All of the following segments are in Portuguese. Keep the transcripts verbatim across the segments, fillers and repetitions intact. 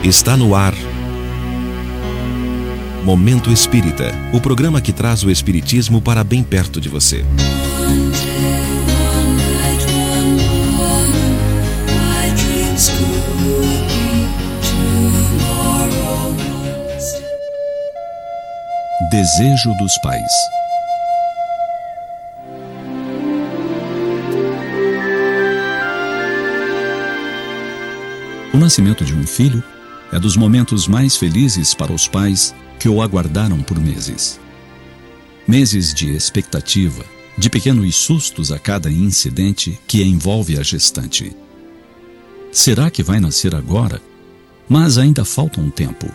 Está no ar Momento Espírita, o programa que traz o espiritismo para bem perto de você. Desejo dos pais. O nascimento de um filho é dos momentos mais felizes para os pais que o aguardaram por meses. Meses de expectativa, de pequenos sustos a cada incidente que envolve a gestante. Será que vai nascer agora? Mas ainda falta um tempo.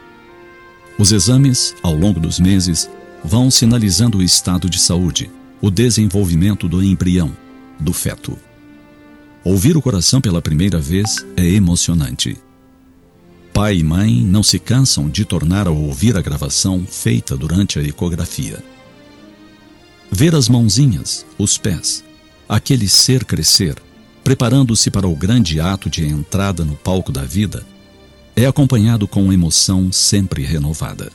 Os exames, ao longo dos meses, vão sinalizando o estado de saúde, o desenvolvimento do embrião, do feto. Ouvir o coração pela primeira vez é emocionante. Pai e mãe não se cansam de tornar a ouvir a gravação feita durante a ecografia. Ver as mãozinhas, os pés, aquele ser crescer, preparando-se para o grande ato de entrada no palco da vida, é acompanhado com emoção sempre renovada.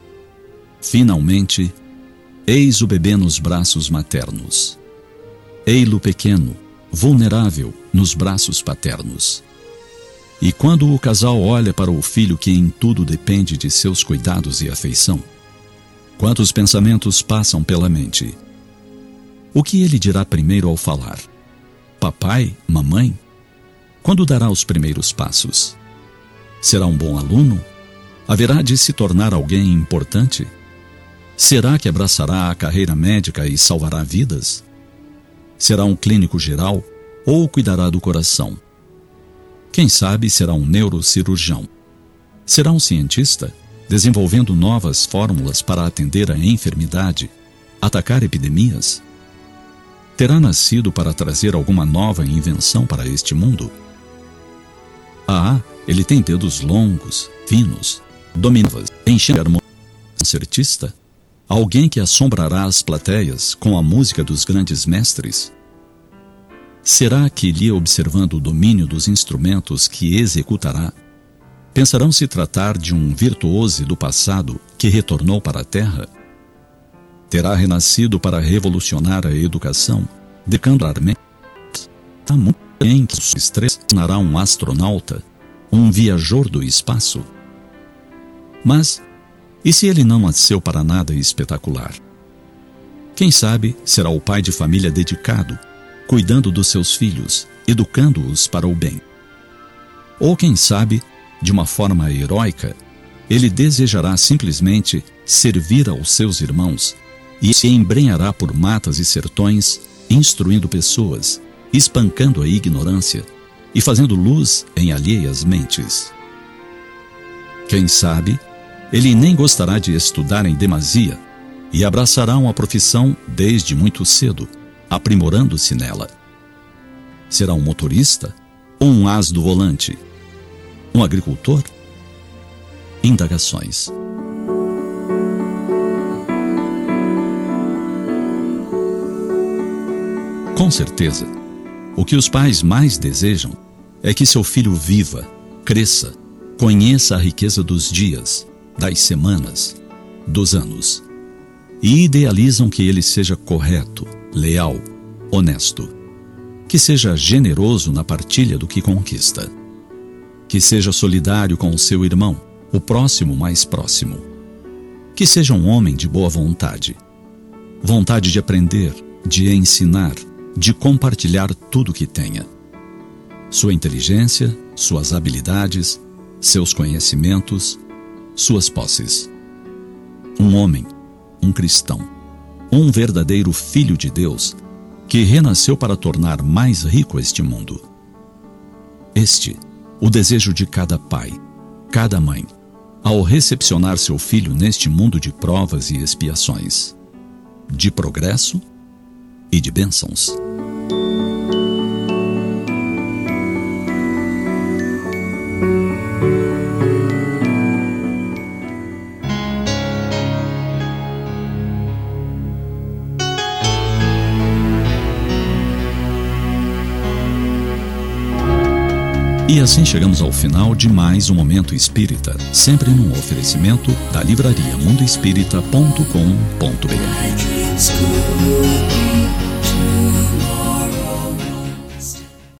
Finalmente, eis o bebê nos braços maternos. Ei-lo pequeno, vulnerável nos braços paternos. E quando o casal olha para o filho que em tudo depende de seus cuidados e afeição, quantos pensamentos passam pela mente? O que ele dirá primeiro ao falar? Papai, mamãe? Quando dará os primeiros passos? Será um bom aluno? Haverá de se tornar alguém importante? Será que abraçará a carreira médica e salvará vidas? Será um clínico geral ou cuidará do coração? Quem sabe será um neurocirurgião? Será um cientista, desenvolvendo novas fórmulas para atender a enfermidade, atacar epidemias? Terá nascido para trazer alguma nova invenção para este mundo? Ah, ele tem dedos longos, finos, dominavas, enchendo harmonia. Concertista? Alguém que assombrará as plateias com a música dos grandes mestres? Será que, lhe observando o domínio dos instrumentos que executará, pensarão se tratar de um virtuose do passado que retornou para a Terra? Terá renascido para revolucionar a educação, decando armente? Há muito em que sua estrela tornará um astronauta, um viajor do espaço. Mas, e se ele não nasceu para nada espetacular? Quem sabe será o pai de família dedicado, cuidando dos seus filhos, educando-os para o bem. Ou quem sabe, de uma forma heróica, ele desejará simplesmente servir aos seus irmãos e se embrenhará por matas e sertões, instruindo pessoas, espancando a ignorância e fazendo luz em alheias mentes. Quem sabe, ele nem gostará de estudar em demasia e abraçará uma profissão desde muito cedo, aprimorando-se nela. Será um motorista ou um ás do volante? Um agricultor? Indagações. Com certeza, o que os pais mais desejam é que seu filho viva, cresça, conheça a riqueza dos dias, das semanas, dos anos, e idealizam que ele seja correto, leal, honesto, que seja generoso na partilha do que conquista, que seja solidário com o seu irmão, o próximo mais próximo, que seja um homem de boa vontade, vontade de aprender, de ensinar, de compartilhar tudo que tenha. Sua inteligência, suas habilidades, seus conhecimentos, suas posses. Um homem, um cristão, um verdadeiro filho de Deus que renasceu para tornar mais rico este mundo. Este, o desejo de cada pai, cada mãe, ao recepcionar seu filho neste mundo de provas e expiações, de progresso e de bênçãos. E assim chegamos ao final de mais um Momento Espírita, sempre num oferecimento da livraria mundo espírita ponto com ponto br.